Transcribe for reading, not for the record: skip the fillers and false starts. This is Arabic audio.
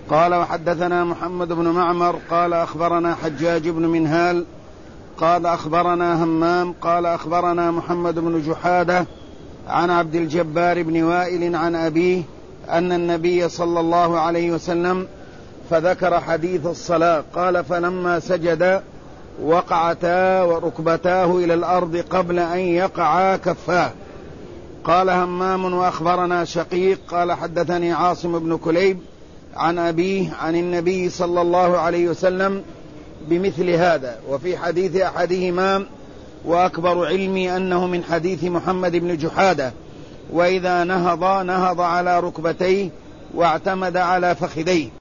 قال وحدثنا محمد بن معمر قال أخبرنا حجاج بن منهال قال أخبرنا همام قال أخبرنا محمد بن جحادة عن عبد الجبار بن وائل عن أبيه أن النبي صلى الله عليه وسلم فذكر حديث الصلاة قال فلما سجد وقعتا وركبتاه إلى الأرض قبل أن يقعا كفاه. قال همام وأخبرنا شقيق قال حدثني عاصم بن كليب عن أبيه عن النبي صلى الله عليه وسلم بمثل هذا. وفي حديث أحدهما وأكبر علمي أنه من حديث محمد بن جحادة وإذا نهض على ركبتيه واعتمد على فخذيه.